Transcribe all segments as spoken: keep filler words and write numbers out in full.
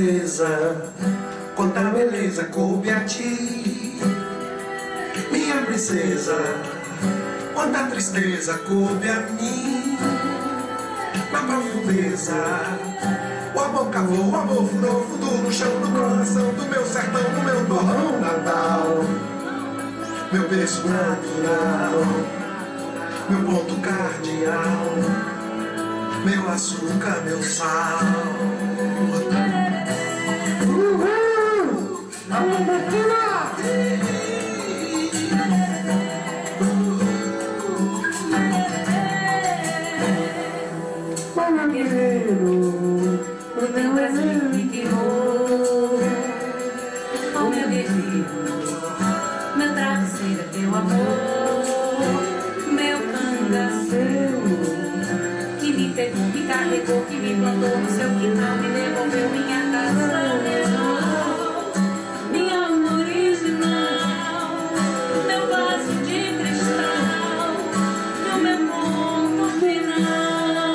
beleza, quanta beleza coube a ti, minha princesa, quanta tristeza coube a mim. Na profundeza, o amor cavou, o amor furou fundo no chão do coração do meu sertão, do meu torrão natal, meu berço natural, meu ponto cardeal, meu açúcar, meu sal. Uhul! Alô, Bacana! Olha, guerreiro, o meu Brasil me queimou. Oh, meu guerreiro, meu travesseiro é teu amor, meu cangaceiro, que me pegou, me carregou, que me plantou no seu quintal, me devolveu minha casa, minha alma original, meu vaso de cristal, no meu ponto final.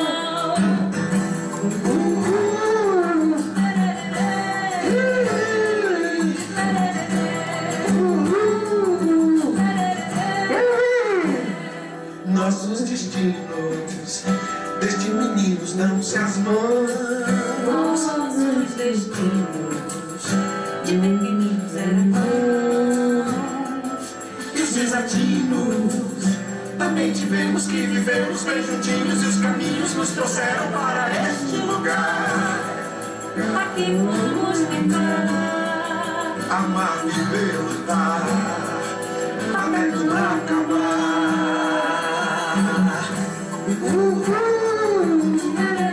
Nossos destinos, desde meninos não se as mãos. Nossos destinos, de pequeninos eram irmãos. E os desatinos, também tivemos que vivemos bem juntinhos. E os caminhos nos trouxeram para este lugar. Aqui vamos ficar, amar, viver, lutar, até tudo acabar. Uhul!